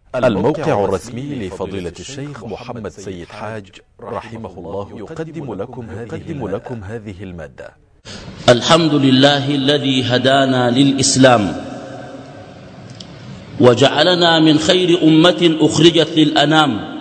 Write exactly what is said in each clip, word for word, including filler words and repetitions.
الموقع الرسمي لفضيلة الشيخ محمد سيد حاج رحمه الله يقدم لكم هذه, لكم هذه المادة. الحمد لله الذي هدانا للإسلام وجعلنا من خير أمة أخرجت للأنام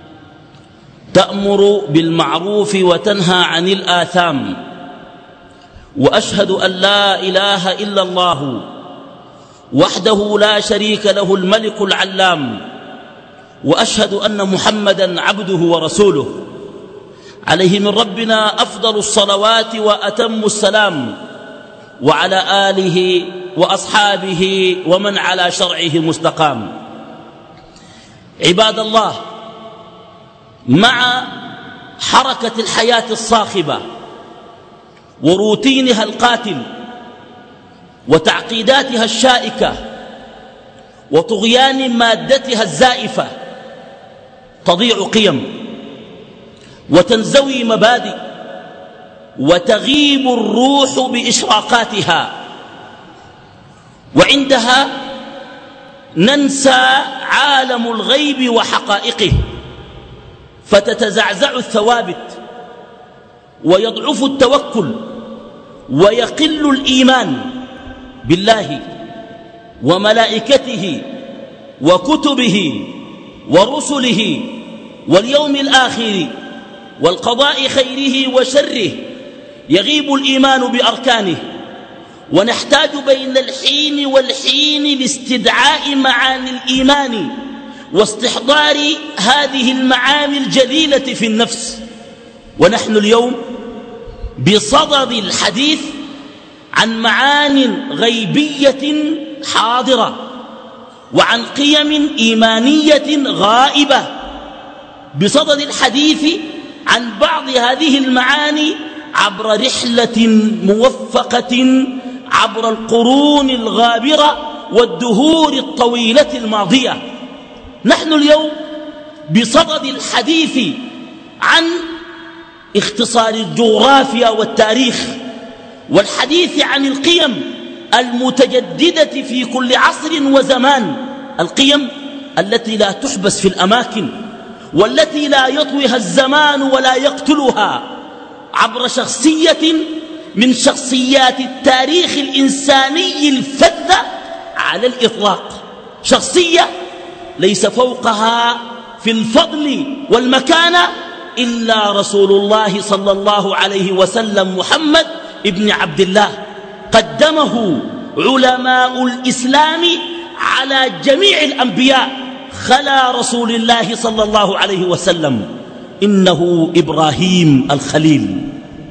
تأمر بالمعروف وتنهى عن الآثام، وأشهد أن لا إله إلا الله وحده لا شريك له الملك العلام، وأشهد أن محمدا عبده ورسوله عليه من ربنا أفضل الصلوات وأتم السلام، وعلى آله وأصحابه ومن على شرعه مستقام. عباد الله، مع حركة الحياة الصاخبة وروتينها القاتل وتعقيداتها الشائكة وطغيان مادتها الزائفة تضيع قيم وتنزوي مبادئ وتغيب الروح بإشراقاتها، وعندها ننسى عالم الغيب وحقائقه، فتتزعزع الثوابت ويضعف التوكل ويقل الإيمان بالله وملائكته وكتبه ورسله واليوم الآخر والقضاء خيره وشره، يغيب الإيمان بأركانه، ونحتاج بين الحين والحين لاستدعاء معاني الإيمان واستحضار هذه المعاني الجليلة في النفس. ونحن اليوم بصدد الحديث عن معان غيبية حاضرة وعن قيم إيمانية غائبة، بصدد الحديث عن بعض هذه المعاني عبر رحلة موفقة عبر القرون الغابرة والدهور الطويلة الماضية. نحن اليوم بصدد الحديث عن اختصار الجغرافيا والتاريخ، والحديث عن القيم المتجددة في كل عصر وزمان، القيم التي لا تحبس في الأماكن والتي لا يطويها الزمان ولا يقتلها، عبر شخصية من شخصيات التاريخ الإنساني الفذة على الإطلاق، شخصية ليس فوقها في الفضل والمكانة إلا رسول الله صلى الله عليه وسلم محمد ابن عبد الله، قدمه علماء الإسلام على جميع الأنبياء خلا رسول الله صلى الله عليه وسلم، إنه إبراهيم الخليل.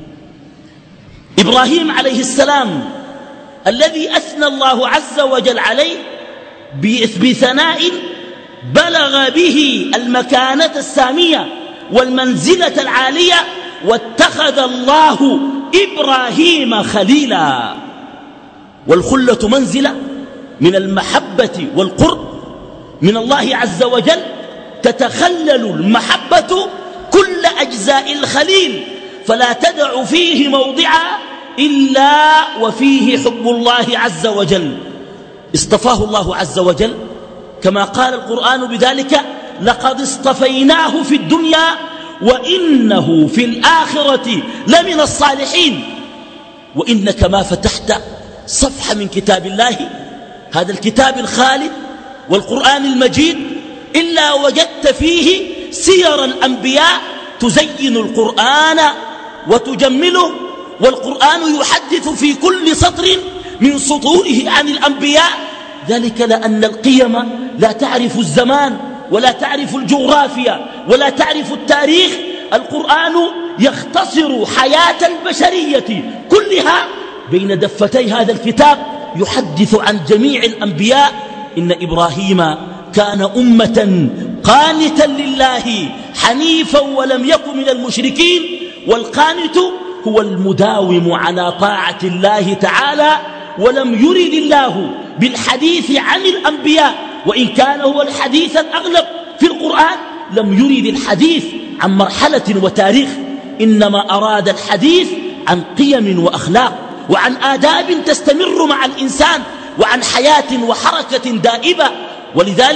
إبراهيم عليه السلام الذي أثنى الله عز وجل عليه بثناء بلغ به المكانة السامية والمنزلة العالية، واتخذ الله إبراهيم خليلا. والخلة منزلة من المحبة والقرب من الله عز وجل، تتخلل المحبة كل أجزاء الخليل، فلا تدع فيه موضعا إلا وفيه حب الله عز وجل. اصطفاه الله عز وجل كما قال القرآن بذلك: لقد اصطفيناه في الدنيا وإنه في الآخرة لمن الصالحين. وإنك ما فتحت صفحة من كتاب الله، هذا الكتاب الخالد والقرآن المجيد، إلا وجدت فيه سير الأنبياء تزين القرآن وتجمله، والقرآن يحدث في كل سطر من سطوره عن الأنبياء، ذلك لأن القيم لا تعرف الزمان ولا تعرف الجغرافيا ولا تعرف التاريخ. القرآن يختصر حياة البشرية كلها بين دفتي هذا الكتاب، يحدث عن جميع الأنبياء. إن إبراهيم كان أمة قانتا لله حنيفا ولم يكن من المشركين، والقانت هو المداوم على طاعة الله تعالى، ولم يرد الله بالحديث عن الأنبياء، وإن كان هو الحديث الأغلب في القرآن، لم يرد الحديث عن مرحلة وتاريخ، إنما أراد الحديث عن قيم وأخلاق وعن آداب تستمر مع الإنسان وعن حياة وحركة دائبة. ولذلك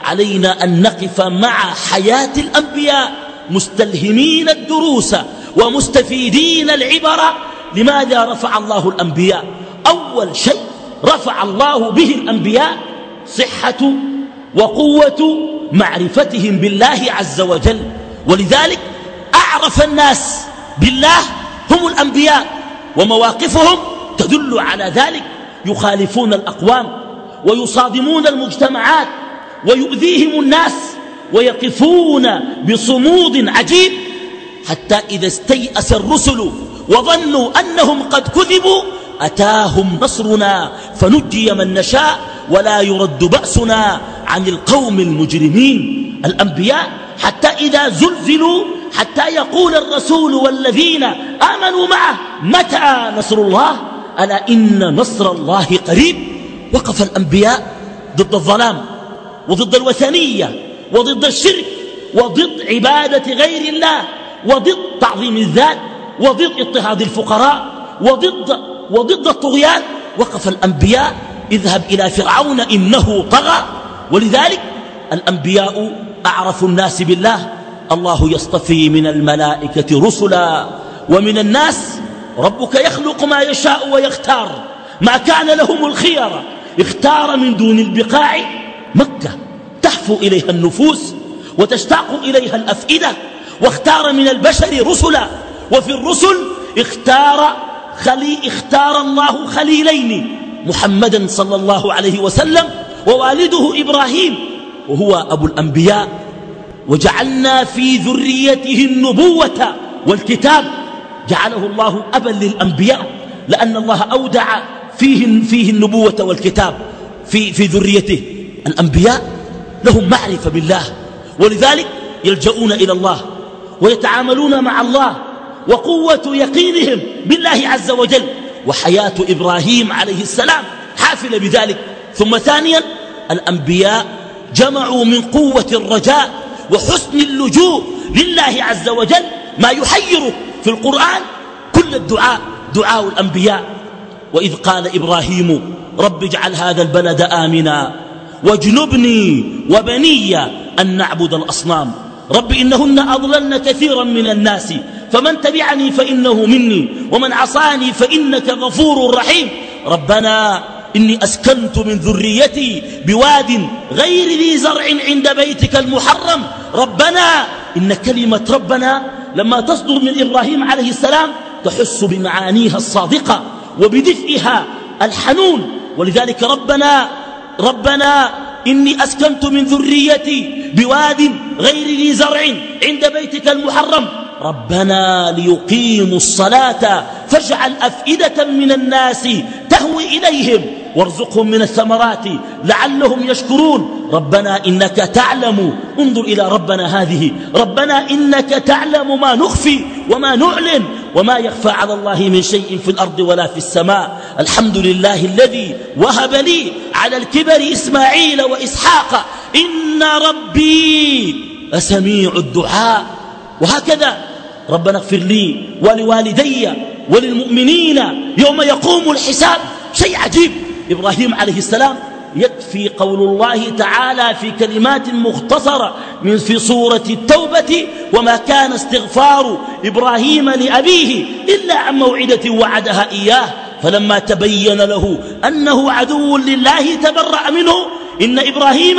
علينا أن نقف مع حياة الأنبياء مستلهمين الدروس ومستفيدين العبر. لماذا رفع الله الأنبياء؟ أول شيء رفع الله به الأنبياء صحة وقوة معرفتهم بالله عز وجل، ولذلك أعرف الناس بالله هم الأنبياء، ومواقفهم تدل على ذلك. يخالفون الأقوام ويصادمون المجتمعات ويؤذيهم الناس ويقفون بصمود عجيب، حتى إذا استيأس الرسل وظنوا أنهم قد كذبوا أتاهم نصرنا فنجي من نشاء ولا يرد بأسنا عن القوم المجرمين. الأنبياء حتى إذا زلزلوا حتى يقول الرسول والذين آمنوا معه متى نصر الله؟ ألا إن نصر الله قريب. وقف الأنبياء ضد الظلام وضد الوثنية وضد الشرك وضد عبادة غير الله وضد تعظيم الذات وضد اضطهاد الفقراء وضد, وضد الطغيان. وقف الأنبياء اذهب إلى فرعون إنه طغى. ولذلك الأنبياء أعرف الناس بالله. الله يصطفي من الملائكة رسلا ومن الناس ربك يخلق ما يشاء ويختار ما كان لهم الخيار. اختار من دون البقاع مكة تهفو إليها النفوس وتشتاق إليها الأفئدة، واختار من البشر رسلا، وفي الرسل اختار, خلي اختار الله خليلين، محمدا صلى الله عليه وسلم ووالده إبراهيم وهو أبو الأنبياء، وجعلنا في ذريته النبوة والكتاب. جعله الله أبا للأنبياء لأن الله أودع فيه, فيه النبوة والكتاب في, في ذريته. الأنبياء لهم معرفة بالله، ولذلك يلجؤون إلى الله ويتعاملون مع الله، وقوة يقينهم بالله عز وجل. وحياة إبراهيم عليه السلام حافلة بذلك. ثم ثانيا الأنبياء جمعوا من قوة الرجاء وحسن اللجوء لله عز وجل ما يحيره في القرآن كل الدعاء دعاء الأنبياء. وإذ قال إبراهيم رب اجعل هذا البلد آمنا واجنبني وبني أن نعبد الأصنام رب إنهن أضللن كثيرا من الناس فمن تبعني فإنه مني ومن عصاني فإنك غفور رحيم ربنا إني أسكنت من ذريتي بواد غير ذي زرع عند بيتك المحرم ربنا إن كلمة ربنا لما تصدر من إبراهيم عليه السلام تحس بمعانيها الصادقة وبدفئها الحنون. ولذلك ربنا ربنا إني أسكنت من ذريتي بواد غير ذي زرع عند بيتك المحرم ربنا ليقيموا الصلاة فاجعل أفئدة من الناس تهوي إليهم وارزقهم من الثمرات لعلهم يشكرون ربنا إنك تعلم. انظر إلى ربنا هذه ربنا إنك تعلم ما نخفي وما نعلن وما يخفى على الله من شيء في الأرض ولا في السماء الحمد لله الذي وهب لي على الكبر إسماعيل وإسحاق إن ربي لسميع الدعاء. وهكذا ربنا اغفر لي ولوالدي وللمؤمنين يوم يقوم الحساب. شيء عجيب. إبراهيم عليه السلام يكفي قول الله تعالى في كلمات مختصرة من في سورة التوبة وما كان استغفار إبراهيم لأبيه إلا عن موعدة وعدها إياه فلما تبين له أنه عدو لله تبرأ منه إن إبراهيم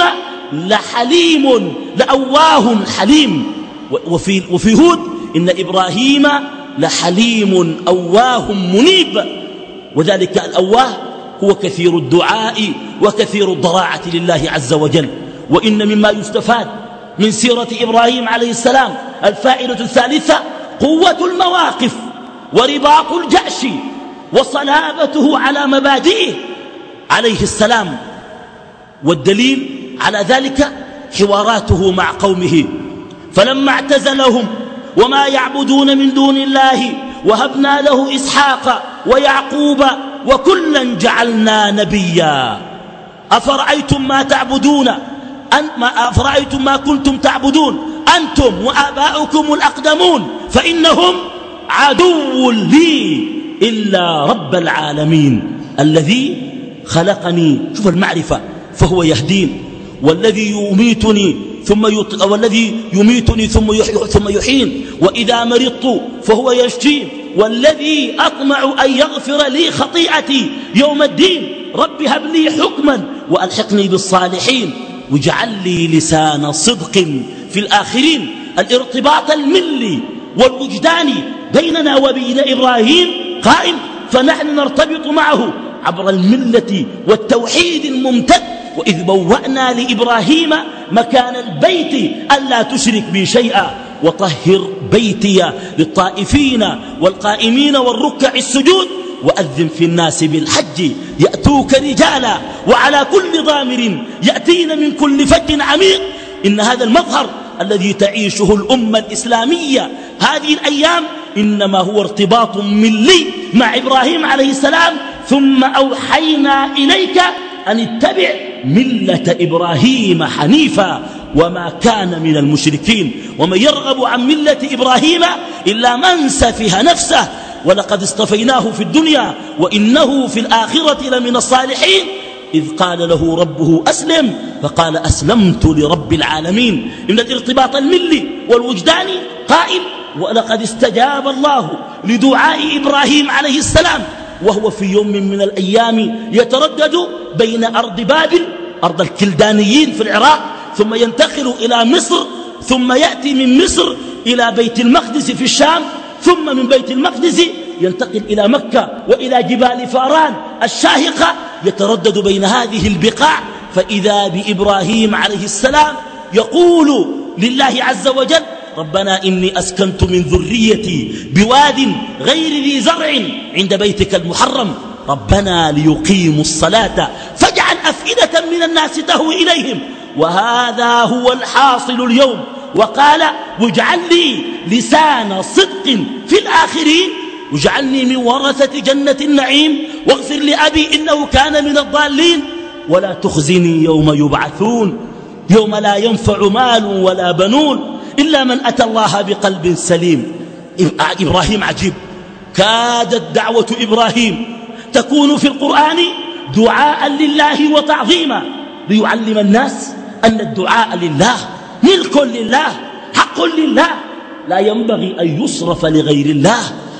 لحليم لأواه حليم. وفي, وفي هود إن إبراهيم لحليم أواه منيب. وذلك الأواه هو كثير الدعاء وكثير الضراعة لله عز وجل. وإن مما يستفاد من سيرة إبراهيم عليه السلام الفائدة الثالثة قوة المواقف ورباط الجأش وصلابته على مبادئه عليه السلام. والدليل على ذلك حواراته مع قومه فلما اعتزلهم وما يعبدون من دون الله وهبنا له إسحاق ويعقوب وكلا جعلنا نبيا أفرأيتم ما تعبدون أن ما أفرأيتم ما كنتم تعبدون أنتم وآباؤكم الأقدمون فإنهم عدو لي إلا رب العالمين الذي خلقني. شوف المعرفة فهو يهدين والذي يميتني ثم يط... والذي يميتني ثم يحيي ثم يحيين، وإذا مرضت فهو يشفين، والذي أطمع أن يغفر لي خطيئتي يوم الدين. رب هب لي حكما وألحقني بالصالحين واجعل لي لسان صدق في الآخرين. الارتباط الملي والوجداني بيننا وبين إبراهيم قائم، فنحن نرتبط معه عبر الملة والتوحيد الممتد. وإذ بوأنا لإبراهيم مكان البيت ألا تشرك بي شيئا وطهر بيتي للطائفين والقائمين والركع السجود وأذن في الناس بالحج يأتوك رجالا وعلى كل ضامر يأتين من كل فج عميق. إن هذا المظهر الذي تعيشه الأمة الإسلامية هذه الأيام إنما هو ارتباط ملي مع إبراهيم عليه السلام. ثم أوحينا إليك أن اتبع ملة إبراهيم حنيفا وما كان من المشركين. ومن يرغب عن ملة إبراهيم إلا من سفه نفسه ولقد اصطفيناه في الدنيا وإنه في الآخرة لمن الصالحين. إذ قال له ربه أسلم فقال أسلمت لرب العالمين. إن الارتباط الملي والوجداني قائم. ولقد استجاب الله لدعاء إبراهيم عليه السلام وهو في يوم من الأيام يتردد بين أرض بابل أرض الكلدانيين في العراق، ثم ينتقل إلى مصر، ثم يأتي من مصر إلى بيت المقدس في الشام، ثم من بيت المقدس ينتقل إلى مكة وإلى جبال فاران الشاهقة، يتردد بين هذه البقاع. فإذا بإبراهيم عليه السلام يقول لله عز وجل ربنا إني أسكنت من ذريتي بواد غير ذي زرع عند بيتك المحرم ربنا ليقيموا الصلاة فاجعل أفئدة من الناس تهوي إليهم. وهذا هو الحاصل اليوم. وقال واجعل لي لسان صدق في الآخرين واجعلني من ورثة جنة النعيم واغفر لأبي إنه كان من الضالين ولا تخزني يوم يبعثون يوم لا ينفع مال ولا بنون إلا من أتى الله بقلب سليم. إبراهيم عجيب. كادت دعوة إبراهيم تكون في القرآن دعاء لله وتعظيما ليعلم الناس أن الدعاء لله ملك لله حق لله لا ينبغي أن يصرف لغير الله.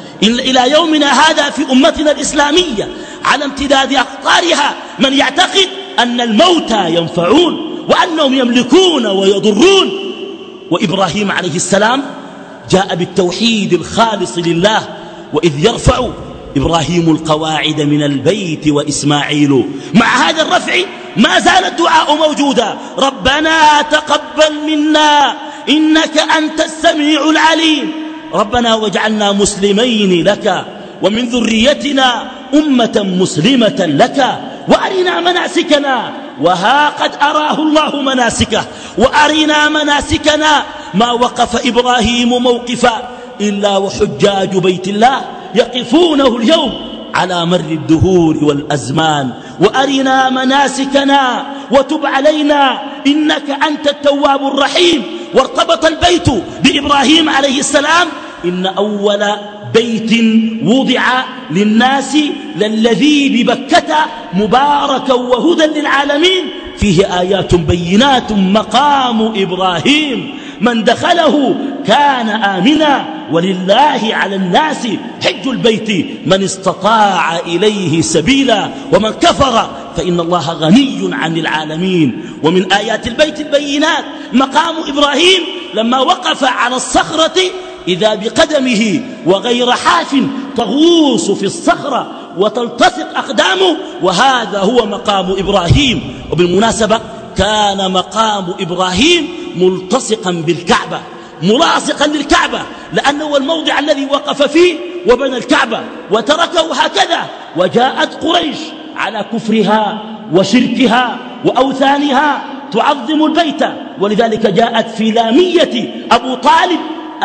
إلى يومنا هذا في أمتنا الإسلامية على امتداد أقطارها من يعتقد أن الموتى ينفعون وأنهم يملكون ويضرون. وإبراهيم عليه السلام جاء بالتوحيد الخالص لله. وإذ يرفع إبراهيم القواعد من البيت وإسماعيل مع هذا الرفع ما زال الدعاء موجودا ربنا تقبل منا إنك أنت السميع العليم ربنا واجعلنا مسلمين لك ومن ذريتنا أمة مسلمة لك وأرنا مناسكنا. وها قد أراه الله مناسكه وأرنا مناسكنا. ما وقف إبراهيم موقفا إلا وحجاج بيت الله يقفونه اليوم على مر الدهور والأزمان. وأرنا مناسكنا وتب علينا إنك أنت التواب الرحيم. وارتبط البيت بإبراهيم عليه السلام. إن أول بيت وضع للناس للذي ببكة مباركا وهدى للعالمين فيه آيات بينات مقام إبراهيم من دخله كان آمنا ولله على الناس حج البيت من استطاع إليه سبيلا ومن كفر فإن الله غني عن العالمين. ومن آيات البيت البينات مقام إبراهيم لما وقف على الصخرة إذا بقدمه وغير حاف تغوص في الصخرة وتلتصق أقدامه وهذا هو مقام إبراهيم. وبالمناسبة كان مقام إبراهيم ملتصقا بالكعبة ملاصقا للكعبة لأنه هو الموضع الذي وقف فيه وبنى الكعبة وتركه هكذا. وجاءت قريش على كفرها وشركها وأوثانها تعظم البيت ولذلك جاءت في لامية أبو طالب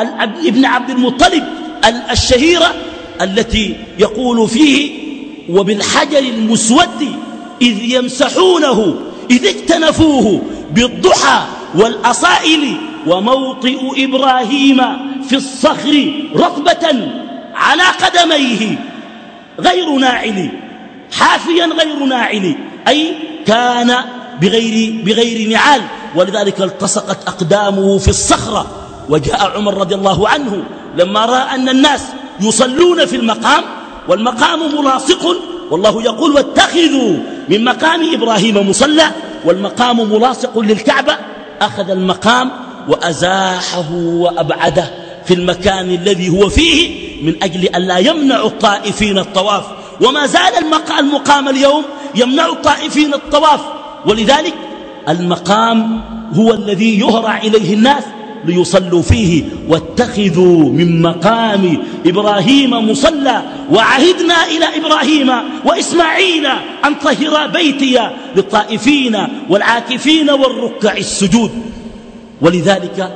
ابن عبد المطلب الشهيرة التي يقول فيه وبالحجر المسود إذ يمسحونه إذ اجتنفوه بالضحى والأصائل وموطئ إبراهيم في الصخر رطبة على قدميه غير ناعل حافيا غير ناعل أي كان بغير, بغير نعال، ولذلك التصقت أقدامه في الصخرة. وجاء عمر رضي الله عنه لما رأى أن الناس يصلون في المقام والمقام ملاصق، والله يقول واتخذوا من مقام إبراهيم مصلى، والمقام ملاصق للكعبة، أخذ المقام وأزاحه وأبعده في المكان الذي هو فيه من أجل أن لا يمنع الطائفين الطواف. وما زال المقام اليوم يمنع الطائفين الطواف، ولذلك المقام هو الذي يهرع إليه الناس ليصلوا فيه. واتخذوا من مقام إبراهيم مصلى وعهدنا إلى إبراهيم وإسماعيل أن طهرا بيتي للطائفين والعاكفين والركع السجود. ولذلك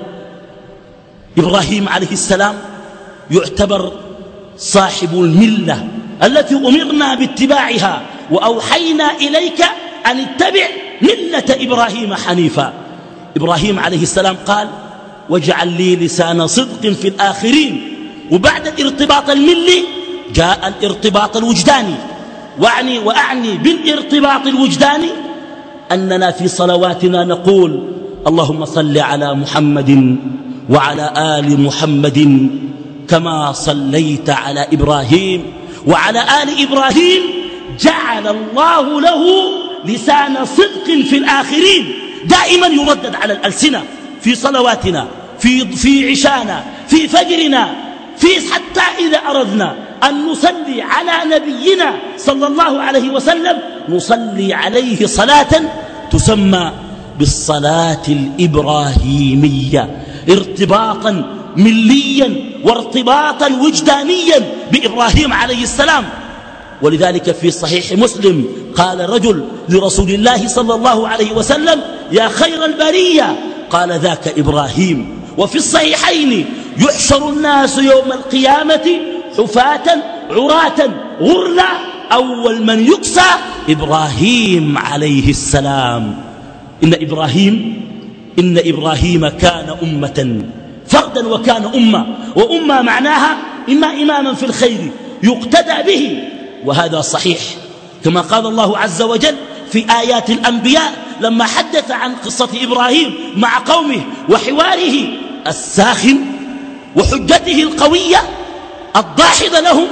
إبراهيم عليه السلام يعتبر صاحب الملة التي أمرنا باتباعها، وأوحينا إليك أن اتبع ملة إبراهيم حنيفا. إبراهيم عليه السلام قال واجعل لي لسان صدق في الآخرين. وبعد الارتباط الملي جاء الارتباط الوجداني، وأعني, وأعني بالارتباط الوجداني أننا في صلواتنا نقول اللهم صل على محمد وعلى آل محمد كما صليت على إبراهيم وعلى آل إبراهيم جعل الله له لسان صدق في الآخرين. دائما يردد على الألسنة في صلواتنا، في, في عشانا، في فجرنا، في حتى إذا أردنا أن نصلي على نبينا صلى الله عليه وسلم نصلي عليه صلاة تسمى بالصلاة الإبراهيمية، ارتباطا مليا وارتباطا وجدانيا بإبراهيم عليه السلام. ولذلك في صحيح مسلم قال رجل لرسول الله صلى الله عليه وسلم يا خير البرية، قال ذاك إبراهيم. وفي الصحيحين يحشر الناس يوم القيامة حفاة عراة غرلا أول من يكسى إبراهيم عليه السلام. إن إبراهيم إن إبراهيم كان أمة فردا وكان أمة، وأمة معناها إما إماما في الخير يقتدى به، وهذا صحيح كما قال الله عز وجل في آيات الأنبياء لما حدث عن قصة إبراهيم مع قومه وحواره الساخن وحجته القوية الضاحضة لهم.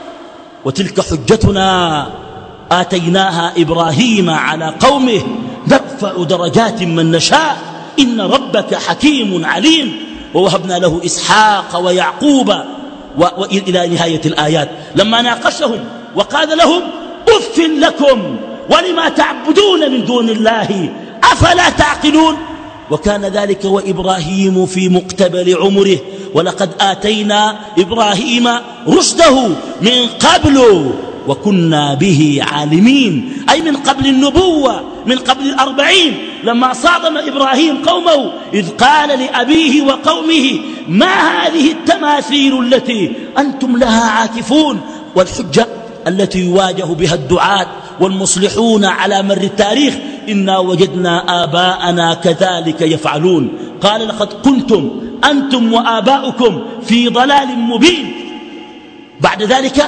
وتلك حجتنا آتيناها إبراهيم على قومه نرفع درجات من نشاء إن ربك حكيم عليم. ووهبنا له إسحاق ويعقوب وإلى نهاية الآيات لما ناقشهم وقال لهم أف لكم ولما تعبدون من دون الله أفلا تعقلون. وكان ذلك وإبراهيم في مقتبل عمره، ولقد آتينا إبراهيم رشده من قبل وكنا به عالمين، أي من قبل النبوة، من قبل الأربعين لما صادم إبراهيم قومه إذ قال لأبيه وقومه ما هذه التماثيل التي أنتم لها عاكفون. والحجة التي يواجه بها الدعاة والمصلحون على مر التاريخ إنا وجدنا آباءنا كذلك يفعلون. قال لقد كنتم أنتم وآباؤكم في ضلال مبين. بعد ذلك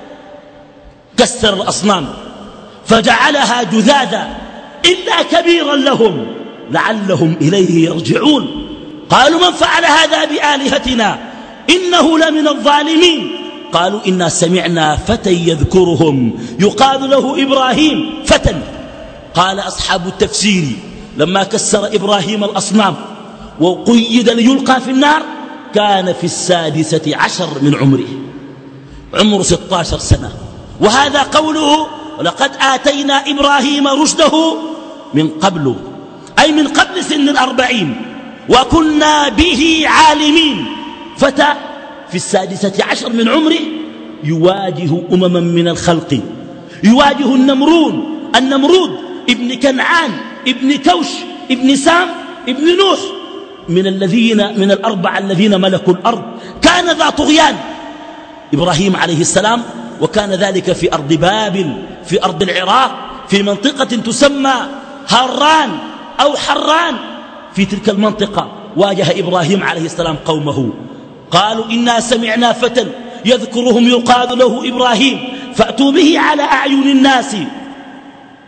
كسر الأصنام فجعلها جذاذا إلا كبيرا لهم لعلهم إليه يرجعون. قالوا من فعل هذا بآلهتنا إنه لمن الظالمين. قالوا إنا سمعنا فتى يذكرهم يقال له إبراهيم فتى. قال أصحاب التفسير لما كسر إبراهيم الأصنام وقيد ليلقى في النار كان في السادسة عشر من عمره، عمر ستة عشر سنة. وهذا قوله ولقد آتينا إبراهيم رشده من قبل، أي من قبل سن الأربعين، وكنا به عالمين. فتى في السادسة عشر من عمره يواجه أمما من الخلق، يواجه النمرود النمرود ابن كنعان ابن كوش ابن سام ابن نوح من الذين من الأربعة الذين ملكوا الأرض. كان ذا طغيان إبراهيم عليه السلام، وكان ذلك في أرض بابل في أرض العراق في منطقة تسمى هاران أو حران. في تلك المنطقة واجه إبراهيم عليه السلام قومه قالوا إنا سمعنا فتى يذكرهم يقال له إبراهيم فأتوا به على أعين الناس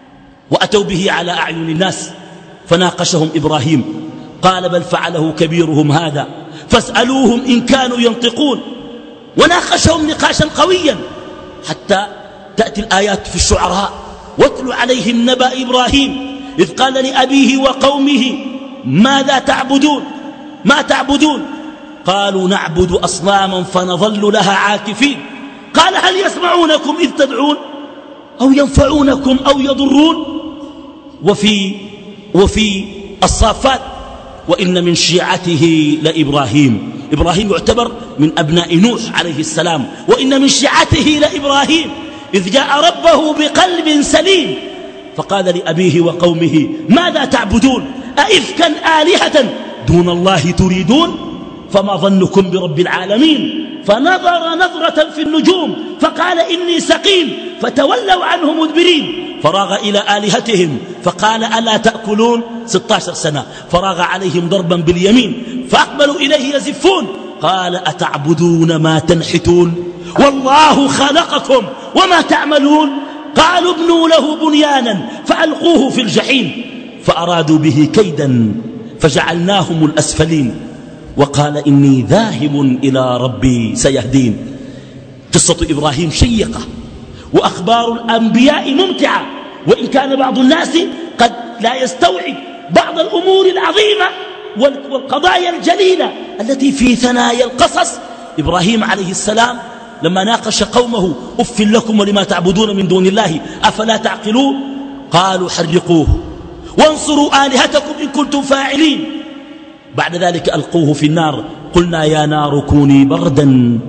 وأتوا به على أعين الناس فناقشهم إبراهيم قال بل فعله كبيرهم هذا فاسألوهم إن كانوا ينطقون، وناقشهم نقاشا قويا حتى تأتي الآيات في الشعراء واتل عليهم نبأ إبراهيم إذ قال لأبيه وقومه ماذا تعبدون ما تعبدون قالوا نعبد أصناما فنظل لها عاكفين قال هل يسمعونكم إذ تدعون أو ينفعونكم أو يضرون. وفي, وفي الصافات وإن من شيعته لإبراهيم، إبراهيم يعتبر من أبناء نوح عليه السلام، وإن من شيعته لإبراهيم إذ جاء ربه بقلب سليم فقال لأبيه وقومه ماذا تعبدون أئفكا آلهة دون الله تريدون فما ظنكم برب العالمين فنظر نظرة في النجوم فقال إني سقيم فتولوا عنه مدبرين فراغ إلى آلهتهم فقال ألا تأكلون ستة عشر سنة فراغ عليهم ضربا باليمين فأقبلوا إليه يزفون قال أتعبدون ما تنحتون والله خلقكم وما تعملون قالوا ابنوا له بنيانا فألقوه في الجحيم فأرادوا به كيدا فجعلناهم الأسفلين وقال إني ذاهب إلى ربي سيهدين. قصة إبراهيم شيقة وأخبار الأنبياء ممتعة، وإن كان بعض الناس قد لا يستوعب بعض الأمور العظيمة والقضايا الجليلة التي في ثنايا القصص. إبراهيم عليه السلام لما ناقش قومه أف لكم ولما تعبدون من دون الله أفلا تعقلون قالوا حرقوه وانصروا آلهتكم إن كنتم فاعلين. بعد ذلك ألقوه في النار قلنا يا نار كوني بردا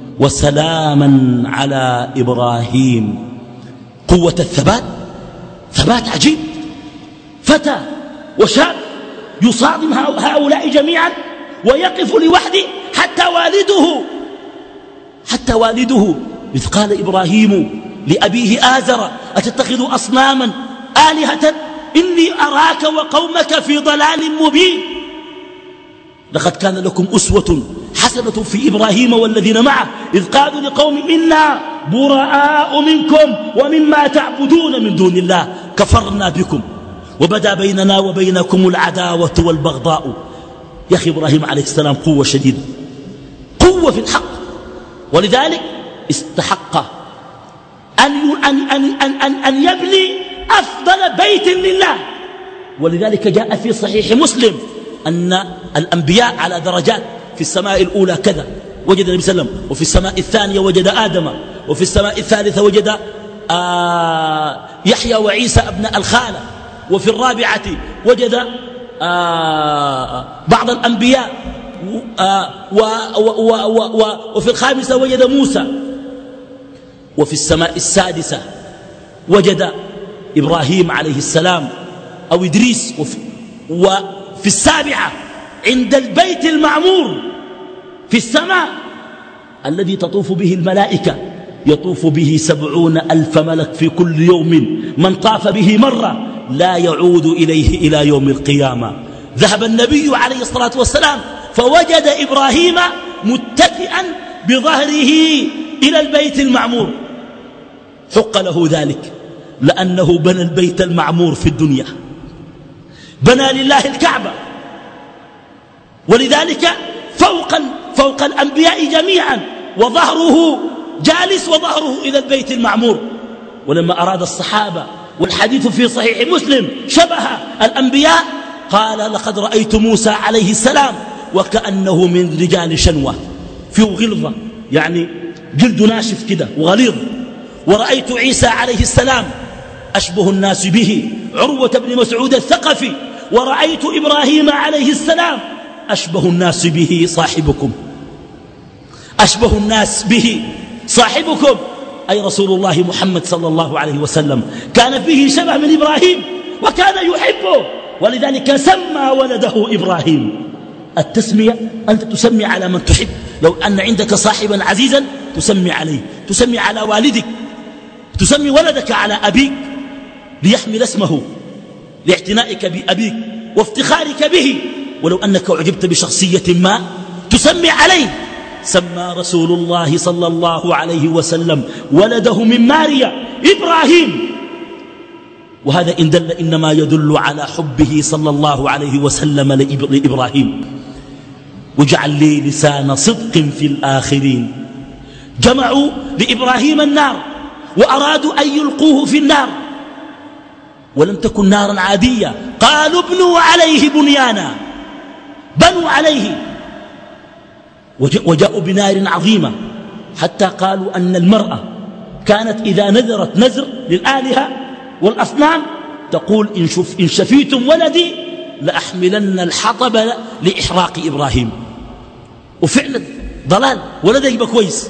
وسلاما على إبراهيم. قوة الثبات، ثبات عجيب، فتى وشاب يصادم هؤلاء جميعا ويقف لوحده حتى والده حتى والده إذ قال إبراهيم لأبيه آزر أتتخذ أصناما آلهة إني أراك وقومك في ضلال مبين. لقد كان لكم أسوة حسنة في إبراهيم والذين معه إذ قالوا لقوم إنا براء منكم ومما تعبدون من دون الله كفرنا بكم وبدا بيننا وبينكم العداوة والبغضاء. يا أخي إبراهيم عليه السلام قوة شديدة، قوة في الحق، ولذلك استحق أن, أن, أن, أن, أن, أن يبني أفضل بيت لله. ولذلك جاء في صحيح مسلم أن الأنبياء على درجات، في السماء الأولى كذا وجد النبي صلى الله عليه وسلم، وفي السماء الثانية وجد آدم، وفي السماء الثالثة وجد آه يحيى وعيسى أبناء الخالة، وفي الرابعة وجد آه بعض الأنبياء، آه و و و و و وفي الخامسة وجد موسى، وفي السماء السادسة وجد إبراهيم عليه السلام أو إدريس، وفي, وفي السابعة عند البيت المعمور في السماء الذي تطوف به الملائكة، يطوف به سبعون ألف ملك في كل يوم، من طاف به مرة لا يعود إليه إلى يوم القيامة. ذهب النبي عليه الصلاة والسلام فوجد إبراهيم متكئا بظهره إلى البيت المعمور، حق له ذلك لأنه بنى البيت المعمور في الدنيا، بنى لله الكعبة، ولذلك فوق, فوق الأنبياء جميعا، وظهره جالس وظهره إلى البيت المعمور. ولما أراد الصحابة، والحديث في صحيح مسلم، شبه الأنبياء، قال لقد رأيت موسى عليه السلام وكأنه من رجال شنوة، فيه غلظة يعني جلد ناشف كده وغليظ، ورأيت عيسى عليه السلام أشبه الناس به عروة بن مسعود الثقفي، ورأيت إبراهيم عليه السلام أشبه الناس به صاحبكم، أشبه الناس به صاحبكم، أي رسول الله محمد صلى الله عليه وسلم، كان فيه شبه من إبراهيم وكان يحبه، ولذلك سمى ولده إبراهيم. التسمية أنت تسمي على من تحب، لو أن عندك صاحبا عزيزا تسمي عليه، تسمي على والدك، تسمي ولدك على أبيك ليحمل اسمه لاعتنائك بأبيك وافتخارك به. ولو أنك أعجبت بشخصية ما تسمي عليه. سمى رسول الله صلى الله عليه وسلم ولده من ماريا إبراهيم، وهذا إن دل إنما يدل على حبه صلى الله عليه وسلم لإبراهيم. وجعل لي لسان صدق في الآخرين. جمعوا لإبراهيم النار وأرادوا أن يلقوه في النار، ولم تكن نارا عادية. قالوا ابنوا عليه بنيانا، بنوا عليه، وجاءوا بنار عظيمة، حتى قالوا أن المرأة كانت إذا نذرت نذر للآلهة والأصنام تقول إن, شف إن شفيتم ولدي لأحملن الحطب لإحراق إبراهيم. وفعلا ضلال، ولدك يبقى كويس.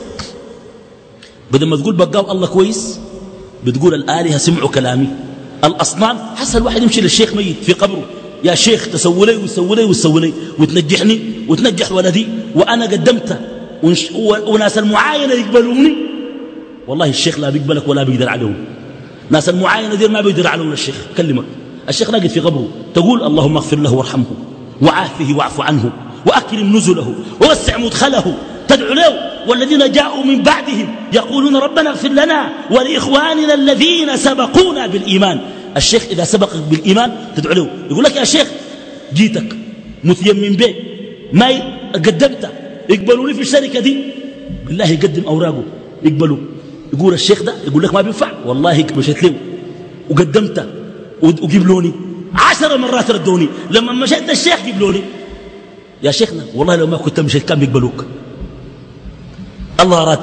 بدل ما تقول بقاو الله كويس بتقول الآلهة سمعوا كلامي. الأصنام حصل واحد يمشي للشيخ ميت في قبره، يا شيخ تسوي لي وتسوي لي وتسوي لي وتنجحني وتنجح ولدي وأنا قدمته وناس المعاينة يقبلوني. والله الشيخ لا بيقبلك ولا بيقدر عليهم. ناس المعاينة دي ما بيقدر عليهم الشيخ. كلمك الشيخ راقد في قبره تقول اللهم اغفر له وارحمه وعافه واعف عنه وأكرم نزله ووسع مدخله، تدعو له. والذين جاءوا من بعدهم يقولون ربنا اغفر لنا ولإخواننا الذين سبقونا بالإيمان. الشيخ إذا سبقك بالإيمان تدعو له، يقول لك يا شيخ جيتك متيمم بيه ما قدمت يقبلوني في الشركة دي، بالله يقدم أوراقه يقبلوا. يقول الشيخ ده يقول لك ما بينفع، والله مشيت له وقدمت وقبلوني عشر مرات ردوني، لما مشيت الشيخ قبلوني. يا شيخنا والله لو ما كنت مشيت كان بيقبلوك. الله أراد،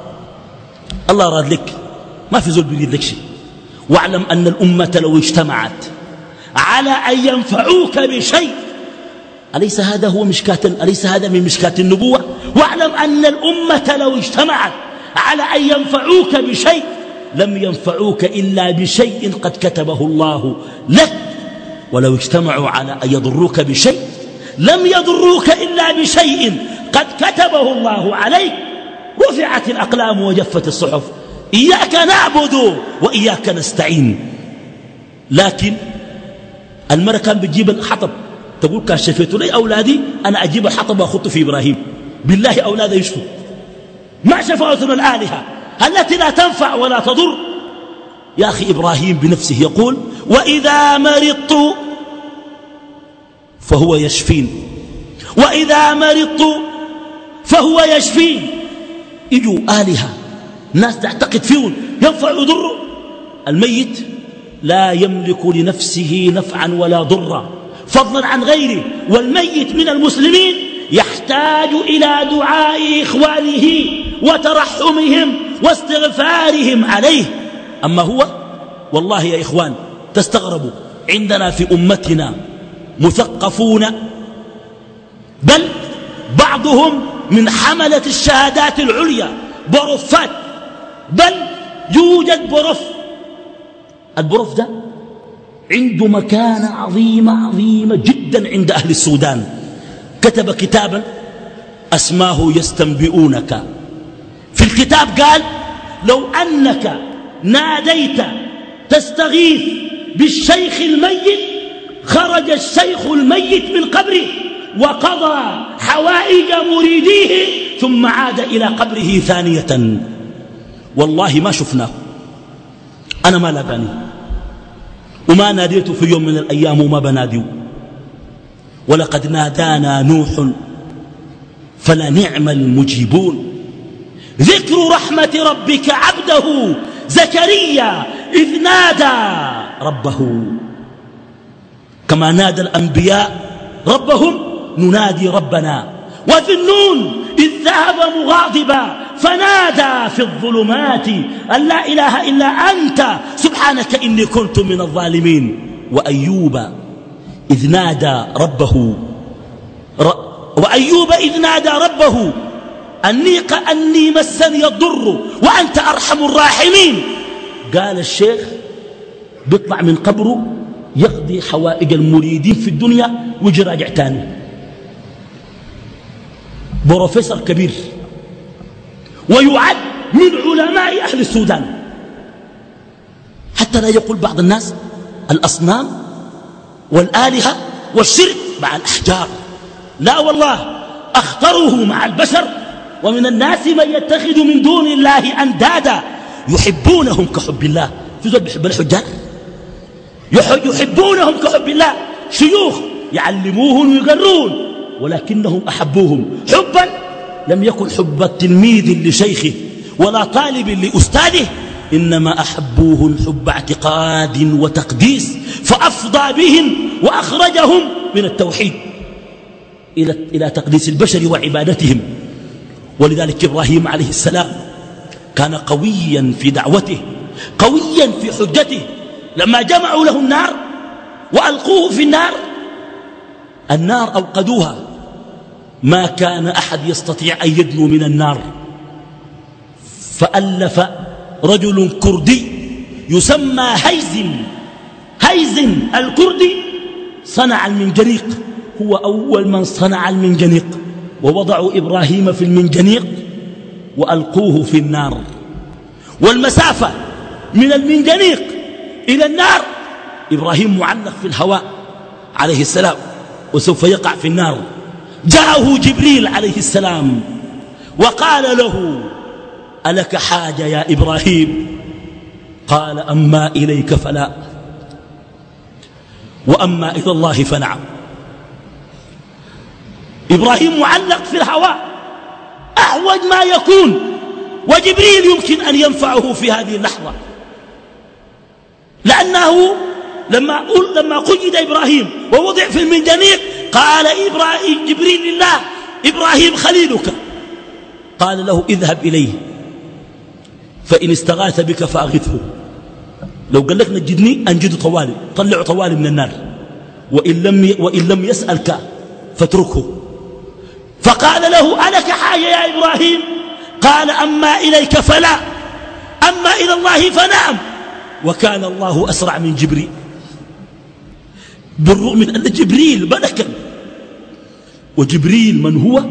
الله أراد لك، ما في زول بيريد لك شيء. واعلم أن الأمة لو اجتمعت على أن ينفعوك بشيء، أليس هذا هو مشكاة، أليس هذا من مشكاة النبوة؟ واعلم أن الأمة لو اجتمعت على أن ينفعوك بشيء لم ينفعوك إلا بشيء قد كتبه الله لك، ولو اجتمعوا على أن يضروك بشيء لم يضروك إلا بشيء قد كتبه الله عليك. رفعت الأقلام وجفت الصحف، إياك نعبد وإياك نستعين. لكن المرأة كان بتجيب الحطب تقول كان شفيت لي أولادي أنا أجيب الحطب وأخطه في إبراهيم، بالله أولاده يشفوا. ما شفاءتنا الآلهة التي لا تنفع ولا تضر. يا أخي إبراهيم بنفسه يقول وإذا مرضت فهو يشفين، وإذا مرضت فهو يشفين. يجوا آلهة ناس تعتقد فيهم ينفع ويضر. الميت لا يملك لنفسه نفعا ولا ضرا فضلا عن غيره، والميت من المسلمين يحتاج إلى دعاء إخوانه وترحمهم واستغفارهم عليه. أما هو والله يا إخوان تستغربوا، عندنا في أمتنا مثقفون، بل بعضهم من حملة الشهادات العليا بروفات، بل يوجد بروف. البروف ده عنده مكانة عظيمة عظيمة جدا عند أهل السودان. كتب كتابا أسماه يستنبئونك. في الكتاب قال لو أنك ناديت تستغيث بالشيخ الميت خرج الشيخ الميت من قبره وقضى حوائج مريديه ثم عاد إلى قبره ثانية. والله ما شفناه، أنا ما لاباني وما ناديته في يوم من الأيام وما بناديه. ولقد نادانا نوح فلنعم المجيبون. ذكر رحمة ربك عبده زكريا إذ نادى ربه، كما نادى الأنبياء ربهم ننادي ربنا. وذي النون إذ ذهب مغاضبا فنادى في الظلمات أن لا إله إلا أنت سبحانك إني كنت من الظالمين. وأيوب إذ نادى ربه ر... وأيوب إذ نادى ربه أني, أني مسني الضر وأنت أرحم الراحمين. قال الشيخ بيطلع من قبره يقضي حوائج المريدين في الدنيا ويجي راجع تاني. بروفيسور كبير ويعد من علماء أهل السودان. حتى لا يقول بعض الناس الأصنام والآلهة والشرك مع الأحجار، لا والله أخطره مع البشر. ومن الناس من يتخذ من دون الله أندادا يحبونهم كحب الله. في زول بيحب الحجار، يحبونهم كحب الله، شيوخ يعلموهم ويقرون، ولكنهم أحبوهم حبا لم يكن حب التلميذ لشيخه ولا طالب لأستاذه، إنما أحبوهم حب اعتقاد وتقديس، فأفضى بهم وأخرجهم من التوحيد إلى إلى تقديس البشر وعبادتهم. ولذلك إبراهيم عليه السلام كان قويا في دعوته، قويا في حجته. لما جمعوا له النار وألقوه في النار، النار أوقدوها، ما كان أحد يستطيع أن يدنو من النار، فألف رجل كردي يسمى هيزم هيزم الكردي صنع المنجنيق، هو أول من صنع المنجنيق، ووضعوا إبراهيم في المنجنيق وألقوه في النار، والمسافة من المنجنيق إلى النار إبراهيم معلق في الهواء عليه السلام وسوف يقع في النار. جاءه جبريل عليه السلام وقال له: ألك حاجة يا إبراهيم؟ قال: أما إليك فلا، وأما إلى الله فنعم. إبراهيم معلق في الهواء أحوج ما يكون، وجبريل يمكن أن ينفعه في هذه اللحظة، لأنه لما لما قيد إبراهيم ووضع في المنجنيق قال إبراهيم جبريل لله: إبراهيم خليلك. قال له: اذهب إليه فإن استغاث بك فأغثه، لو قال لك نجدني أنجد طوالي، طلعوا طوالي من النار، وإن لم, وإن لم يسألك فاتركه. فقال له: ألك حاجة يا إبراهيم؟ قال: أما إليك فلا، أما إلى الله فنعم. وكان الله أسرع من جبريل، بالرغم من أن جبريل ملكا، وجبريل من هو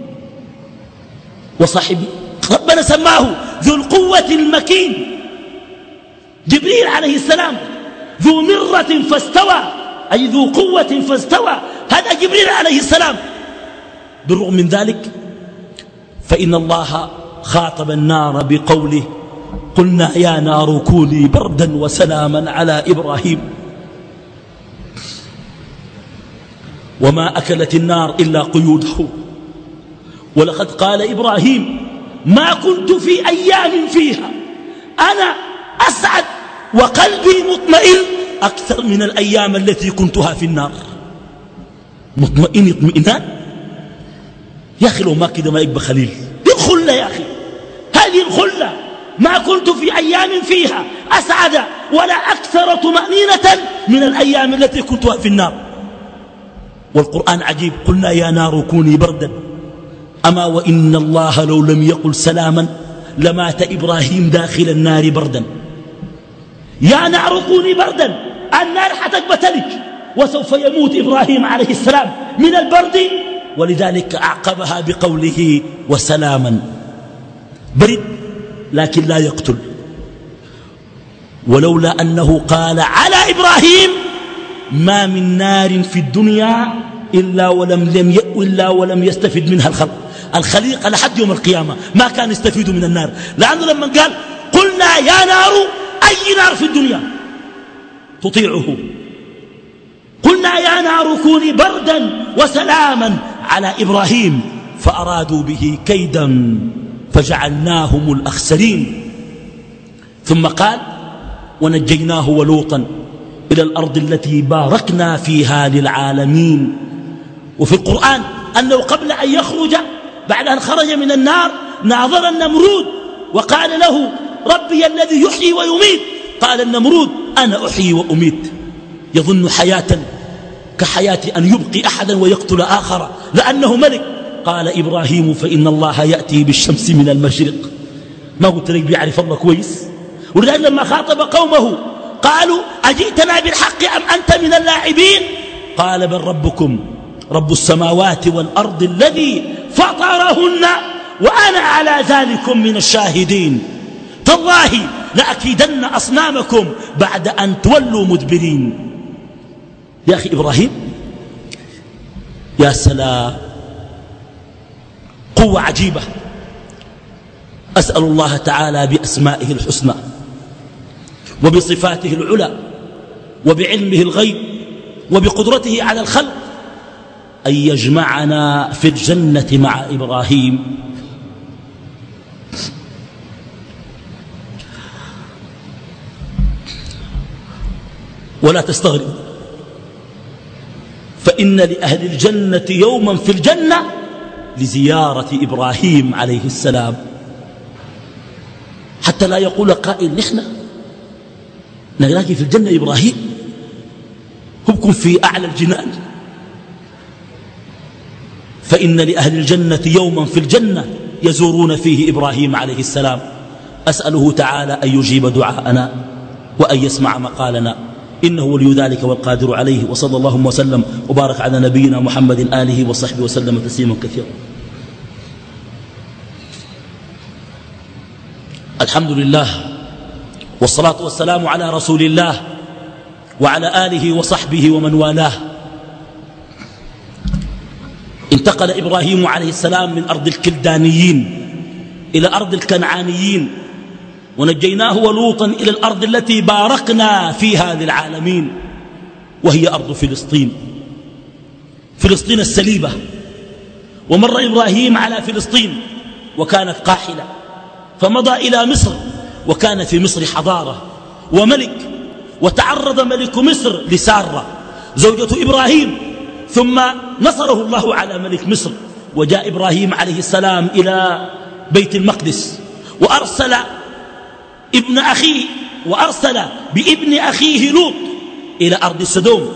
وصاحبه ربنا سماه ذو القوة المكين. جبريل عليه السلام ذو مرة فاستوى، أي ذو قوة فاستوى، هذا جبريل عليه السلام. بالرغم من ذلك فإن الله خاطب النار بقوله: قلنا يا نار كوني بردا وسلاما على إبراهيم. وما أكلت النار إلا قيوده. ولقد قال إبراهيم: ما كنت في أيام فيها أنا أسعد وقلبي مطمئن أكثر من الأيام التي كنتها في النار. مطمئن اطمئنان يا أخي، لو ما كده ما يبقى خليل. دي الخلة يا أخي، هذه الخلة. ما كنت في أيام فيها أسعد ولا أكثر طمأنينة من الأيام التي كنتها في النار. والقرآن عجيب: قلنا يا نار كوني بردا، أما وإن الله لو لم يقل سلاما لمات إبراهيم داخل النار بردا. يا نار كوني بردا، النار حتكبت تلج، وسوف يموت إبراهيم عليه السلام من البرد، ولذلك أعقبها بقوله: وسلاما. برد لكن لا يقتل. ولولا أنه قال على إبراهيم ما من نار في الدنيا إلا ولم, لم إلا ولم يستفد منها الخلق الخليقة لحد يوم القيامة، ما كان يستفيد من النار. لأنه لما قال قلنا يا نار، أي نار في الدنيا تطيعه؟ قلنا يا نار كوني بردا وسلاما على إبراهيم، فأرادوا به كيدا فجعلناهم الأخسرين. ثم قال: ونجيناه ولوطا إلى الأرض التي باركنا فيها للعالمين. وفي القرآن أنه قبل أن يخرج، بعد أن خرج من النار، ناظر النمرود وقال له: ربي الذي يحيي ويميت. قال النمرود: أنا أحيي وأميت. يظن حياة كحياة أن يبقي أحدا ويقتل آخر لأنه ملك. قال إبراهيم: فإن الله يأتي بالشمس من المشرق. ما قلت لك بيعرف الله كويس؟ ولذلك لما خاطب قومه قالوا: أجئتنا بالحق أم أنت من اللاعبين؟ قال: بل ربكم رب السماوات والأرض الذي فطرهن وأنا على ذلكم من الشاهدين. تالله لأكيدن أصنامكم بعد أن تولوا مدبرين. يا أخي إبراهيم، يا سلام، قوة عجيبة. أسأل الله تعالى بأسمائه الحسنى وبصفاته العلى وبعلمه الغيب وبقدرته على الخلق أن يجمعنا في الجنة مع إبراهيم. ولا تستغرب، فإن لأهل الجنة يوما في الجنة لزيارة إبراهيم عليه السلام، حتى لا يقول قائل نحن نلاقي في الجنة إبراهيم، هبكم في أعلى الجنان. فإن لأهل الجنة يوما في الجنة يزورون فيه إبراهيم عليه السلام. أسأله تعالى أن يجيب دعاءنا وأن يسمع مقالنا، إنه ولي ذلك والقادر عليه. وصلى الله وسلم وبارك على نبينا محمد آله وصحبه وسلم تسليما كثيرا. الحمد لله والصلاة والسلام على رسول الله وعلى آله وصحبه ومن والاه. انتقل إبراهيم عليه السلام من أرض الكلدانيين إلى أرض الكنعانيين، ونجيناه ولوطا إلى الأرض التي باركنا فيها للعالمين، وهي أرض فلسطين، فلسطين السليبة. ومر إبراهيم على فلسطين وكانت قاحلة، فمضى إلى مصر وكان في مصر حضارة وملك، وتعرض ملك مصر لسارة زوجة إبراهيم، ثم نصره الله على ملك مصر، وجاء إبراهيم عليه السلام إلى بيت المقدس، وأرسل ابن أخيه وأرسل بابن أخيه لوط إلى أرض السدوم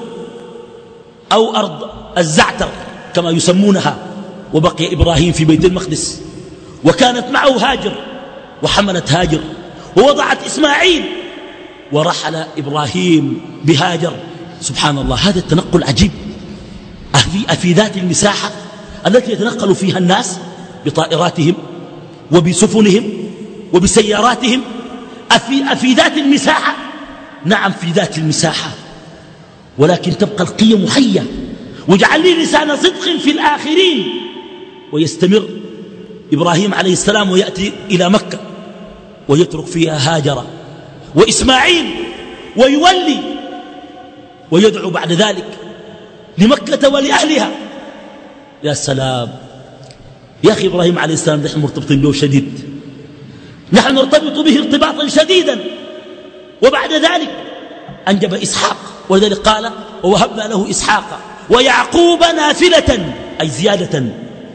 أو أرض الزعتر كما يسمونها، وبقي إبراهيم في بيت المقدس، وكانت معه هاجر، وحملت هاجر ووضعت إسماعيل، ورحل إبراهيم بهاجر. سبحان الله، هذا التنقل عجيب. أفي, أفي ذات المساحة التي يتنقل فيها الناس بطائراتهم وبسفنهم وبسياراتهم، أفي, أفي ذات المساحة؟ نعم في ذات المساحة، ولكن تبقى القيم حية. واجعل لي لسان صدق في الآخرين. ويستمر إبراهيم عليه السلام ويأتي إلى مكة ويترك فيها هاجر وإسماعيل، ويولي ويدعو بعد ذلك لمكة ولأهلها. يا سلام يا أخي، إبراهيم عليه السلام نحن مرتبطين له شديد، نحن نرتبط به ارتباطا شديدا. وبعد ذلك أنجب إسحاق، ولذلك قال ووهبنا له إسحاق ويعقوب نافلة، أي زيادة.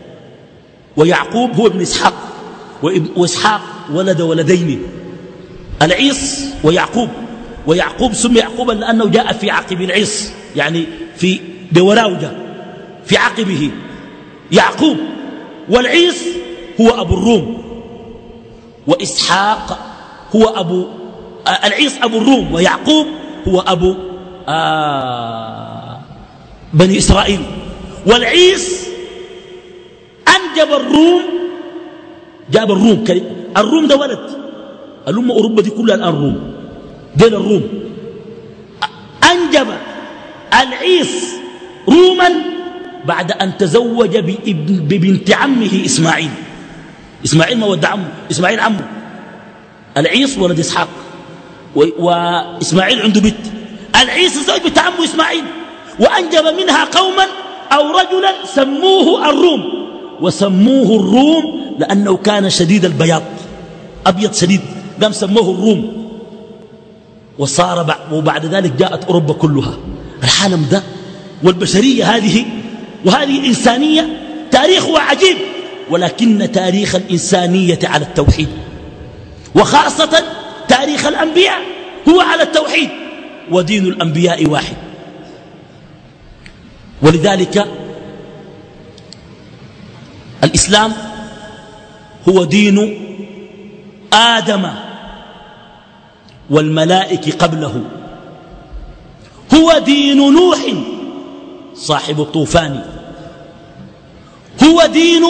ويعقوب هو ابن إسحاق، وإسحاق ولد ولدين، العيص ويعقوب. ويعقوب سمي يعقوبا لأنه جاء في عقب العيص، يعني في بوراوجة في عقبه يعقوب. والعيص هو أبو الروم، وإسحاق هو أبو آه العيص أبو الروم، ويعقوب هو أبو آه بني إسرائيل. والعيص أنجب الروم، جاب الروم. الروم ده ولد، الأمة أوروبا دي كلها الآن روم، دين الروم. أنجب العيص روما بعد أن تزوج ببنت عمه إسماعيل. إسماعيل ما ود عمه، إسماعيل عمه. العيص ولد إسحاق، وإسماعيل عنده بنت. العيص زوج بنت عمه إسماعيل، وأنجب منها قوما أو رجلا سموه الروم. وسموه الروم لأنه كان شديد البياض، أبيض شديد، قام سموه الروم. وصار وبعد ذلك جاءت أوروبا كلها. العالم ده والبشرية هذه وهذه الإنسانية تاريخها عجيب، ولكن تاريخ الإنسانية على التوحيد، وخاصة تاريخ الأنبياء هو على التوحيد، ودين الأنبياء واحد. ولذلك الإسلام هو دين آدم والملائكة قبله، هو دين نوح صاحب الطوفان، هو دين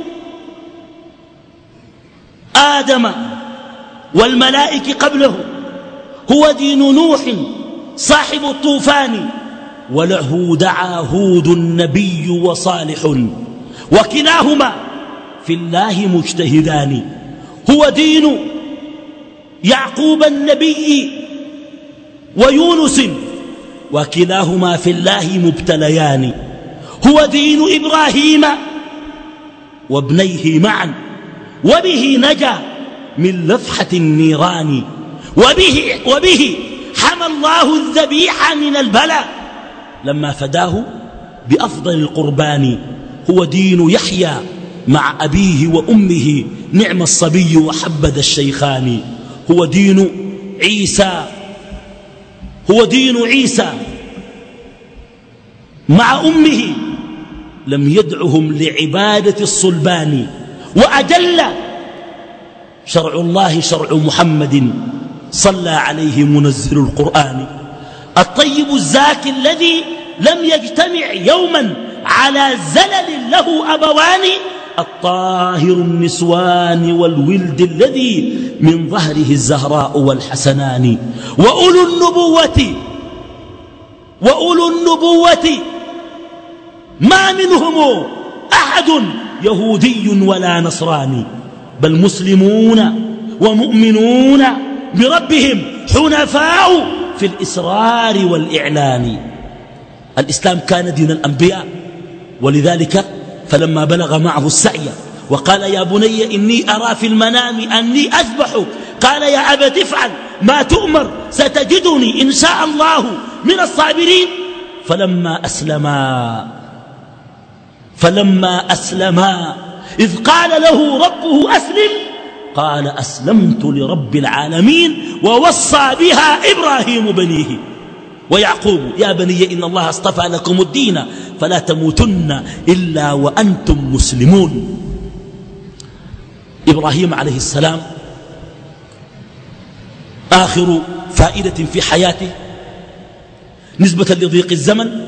آدم والملائكة قبله، هو دين نوح صاحب الطوفان، وله دعا هود النبي وصالح، وكلاهما في الله مجتهدان. هو دين يعقوب النبي ويونس وكلاهما في الله مبتليان هو دين إبراهيم وابنيه معا وبه نجا من لفحة النيران وبه, وبه حمى الله الذبيح من البلاء لما فداه بأفضل القربان هو دين يحيى مع أبيه وأمه نعم الصبي وحبذا الشيخان هو دين عيسى هو دين عيسى مع أمه لم يدعهم لعبادة الصلبان وأجل شرع الله شرع محمد صلى عليه منزل القرآن الطيب الزاكي الذي لم يجتمع يوما على زلل له أبوان الطاهر النسوان والولد الذي من ظهره الزهراء والحسنان وأولو النبوة وأولو النبوة ما منهم أحد يهودي ولا نصراني بل مسلمون ومؤمنون بربهم حنفاء في الإسرار والإعلان الإسلام كان دين الأنبياء ولذلك فلما بلغ معه السعي وقال يا بني إني أرى في المنام أني أذبحك قال يا أبت افعل ما تؤمر ستجدني إن شاء الله من الصابرين فلما أسلما فلما أسلما إذ قال له ربه أسلم قال أسلمت لرب العالمين ووصى بها إبراهيم بنيه ويعقوب يا بني إن الله اصطفى لكم الدين فلا تموتن إلا وأنتم مسلمون إبراهيم عليه السلام آخر فائدة في حياته نسبة لضيق الزمن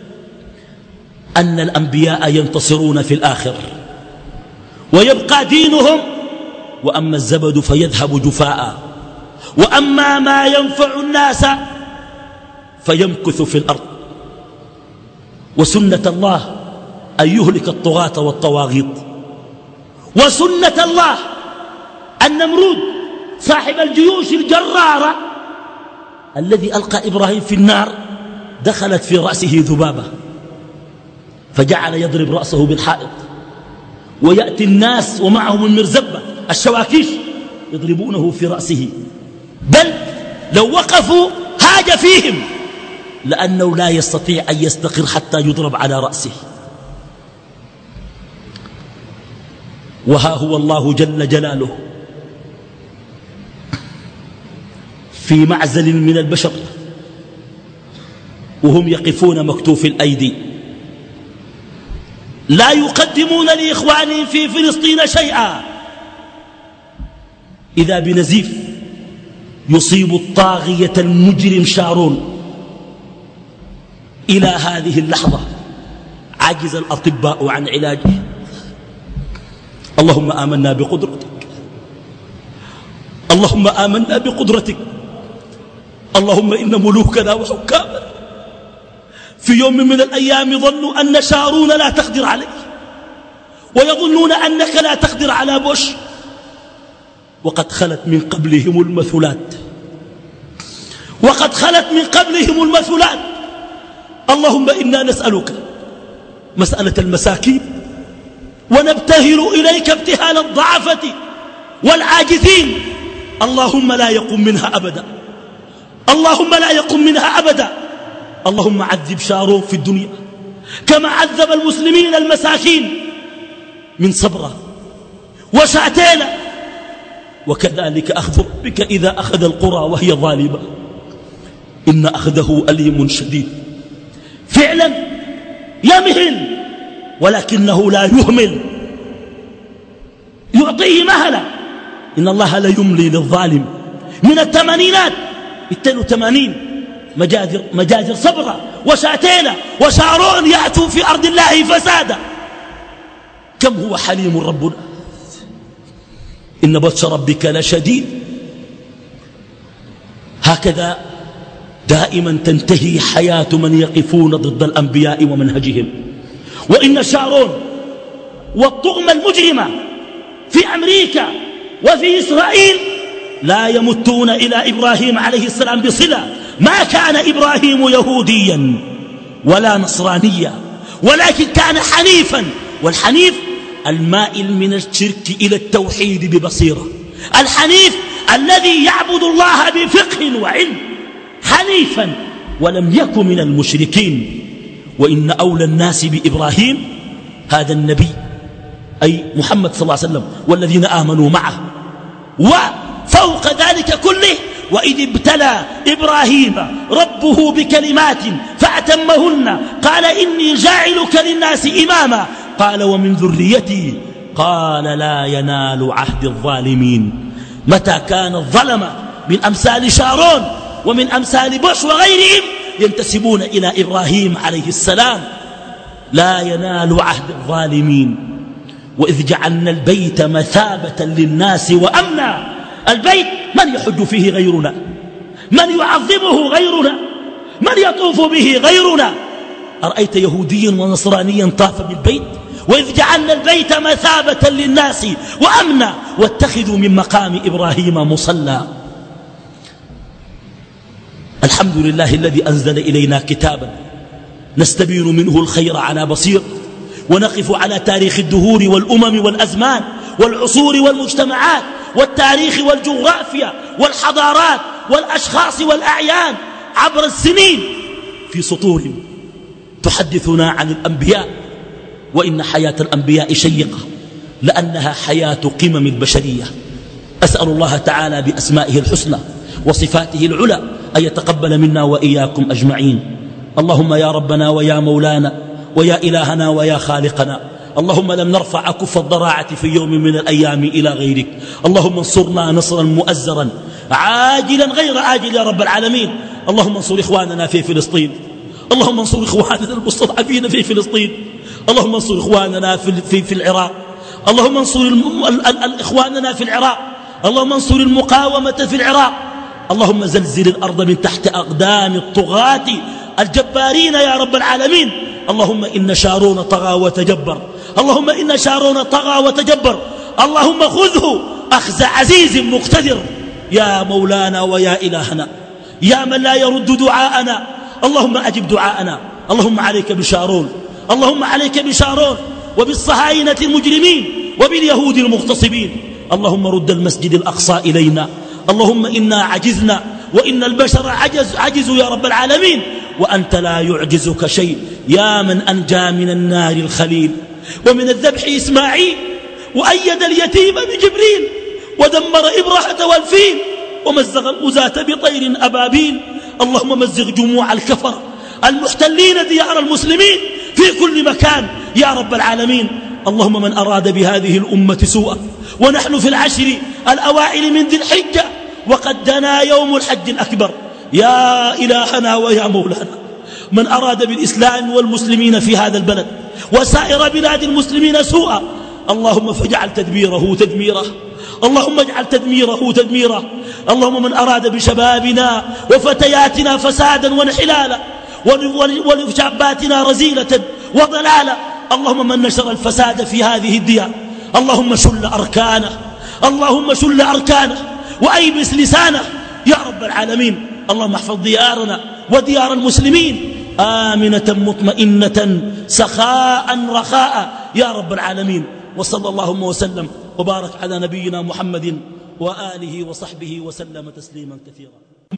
أن الأنبياء ينتصرون في الآخر ويبقى دينهم وأما الزبد فيذهب جفاء وأما ما ينفع الناس فيمكث في الأرض وسنة الله أن يهلك الطغاة والطواغيط وسنة الله النمرود صاحب الجيوش الجرارة الذي ألقى إبراهيم في النار دخلت في رأسه ذبابة فجعل يضرب رأسه بالحائط ويأتي الناس ومعهم المرزبة الشواكيش يضربونه في رأسه بل لو وقفوا هاج فيهم لأنه لا يستطيع أن يستقر حتى يضرب على رأسه وها هو الله جل جلاله في معزل من البشر وهم يقفون مكتوف الأيدي لا يقدمون لإخوانهم في فلسطين شيئا إذا بنزيف يصيب الطاغية المجرم شارون إلى هذه اللحظة عجز الأطباء عن علاجه اللهم آمنا بقدرتك اللهم آمنا بقدرتك اللهم إن ملوكنا وحكامنا في يوم من الأيام ظنوا أن شارون لا تقدر عليه ويظنون أنك لا تقدر على بوش وقد خلت من قبلهم المثلات وقد خلت من قبلهم المثلات اللهم إنا نسألك مسألة المساكين ونبتهل إليك ابتهال الضعفة والعاجزين اللهم لا يقم منها أبدا اللهم لا يقم منها أبدا اللهم عذب شارون في الدنيا كما عذب المسلمين المساكين من صبرة وشعتين وكذلك أخذ ربك إذا أخذ القرى وهي ظالمة إن أخذه أليم شديد فعلا يمهل ولكنه لا يهمل يعطيه مهلا إن الله لا يملي للظالم من الثمانينات اثنين وثمانين مجازر, مجازر صبرة وشاتيلة وشارون يأتوا في أرض الله فسادا كم هو حليم ربنا إن بطش ربك لشديد هكذا دائما تنتهي حياة من يقفون ضد الأنبياء ومنهجهم وإن شارون والطغمة المجرمة في أمريكا وفي إسرائيل لا يمتون إلى إبراهيم عليه السلام بصلة ما كان إبراهيم يهوديا ولا نصرانيا، ولكن كان حنيفا، والحنيف المائل من الشرك إلى التوحيد ببصيرة، الحنيف الذي يعبد الله بفقه وعلم، حنيفا ولم يكن من المشركين. وإن أولى الناس بإبراهيم هذا النبي أي محمد صلى الله عليه وسلم والذين آمنوا معه. وفوق ذلك كله وإذ ابتلى إبراهيم ربه بكلمات فأتمهن قال إني جاعلك للناس إماما قال ومن ذريتي قال لا ينال عهد الظالمين. متى كان الظلمة من أمثال شارون ومن أمثال بوش وغيرهم ينتسبون إلى إبراهيم عليه السلام لا ينال عهد الظالمين. وإذ جعلنا البيت مثابة للناس وأمنا، البيت من يحج فيه غيرنا، من يعظمه غيرنا، من يطوف به غيرنا. أرأيت يهوديا ونصرانيا طاف بالبيت؟ وإذ جعلنا البيت مثابة للناس وأمنا واتخذوا من مقام إبراهيم مصلى. الحمد لله الذي أنزل إلينا كتابا نستبين منه الخير على بصير، ونقف على تاريخ الدهور والأمم والأزمان والعصور والمجتمعات والتاريخ والجغرافيا والحضارات والأشخاص والأعيان عبر السنين في سطور تحدثنا عن الأنبياء. وإن حياة الأنبياء شيقة لأنها حياة قمم البشرية. أسأل الله تعالى بأسمائه الحسنى وصفاته العلى أن يتقبل منا وإياكم أجمعين. اللهم يا ربنا ويا مولانا ويا إلهنا ويا خالقنا، اللهم لم نرفع كف الضراعة في يوم من الأيام إلى غيرك، اللهم انصرنا نصرا مؤزرا عاجلا غير آجل يا رب العالمين. اللهم انصر إخواننا في فلسطين، اللهم انصر إخواننا المستضعفين في فلسطين، اللهم انصر إخواننا في, في, في العراق، اللهم انصر إخواننا في العراق، اللهم انصر المقاومة في العراق، اللهم زلزل الأرض من تحت أقدام الطغاة الجبارين يا رب العالمين. اللهم إن شارون طغى وتجبر، اللهم إن شارون طغى وتجبر، اللهم خذه أخذ عزيز مقتدر يا مولانا ويا إلهنا يا من لا يرد دعاءنا. اللهم أجب دعاءنا، اللهم عليك بشارون، اللهم عليك بشارون وبالصهاينة المجرمين وباليهود المغتصبين. اللهم رد المسجد الأقصى إلينا، اللهم إنا عجزنا وإن البشر عجز عجزوا يا رب العالمين، وأنت لا يعجزك شيء يا من أنجى من النار الخليل ومن الذبح إسماعيل وأيد اليتيم بجبريل ودمر إبرهة والفيل ومزق الغزاة بطير أبابيل. اللهم مزق جموع الكفر المحتلين ديار المسلمين في كل مكان يا رب العالمين. اللهم من أراد بهذه الأمة سوءا ونحن في العشر الأوائل من ذي الحجة وقد دنا يوم الحج الأكبر يا إلهنا ويا مولانا، من أراد بالإسلام والمسلمين في هذا البلد وسائر بلاد المسلمين سوءا اللهم فاجعل تدميره تدميره، اللهم اجعل تدميره تدميره. اللهم من أراد بشبابنا وفتياتنا فسادا وانحلالا ولشاباتنا رزيلة وضلالا، اللهم من نشر الفساد في هذه الديار اللهم شل أركانه، اللهم شل أركانه وأيبس لسانه يا رب العالمين. اللهم احفظ ديارنا وديار المسلمين آمنة مطمئنة سخاء رخاء يا رب العالمين. وصلى اللهم وسلم وبارك على نبينا محمد وآله وصحبه وسلم تسليما كثيرا.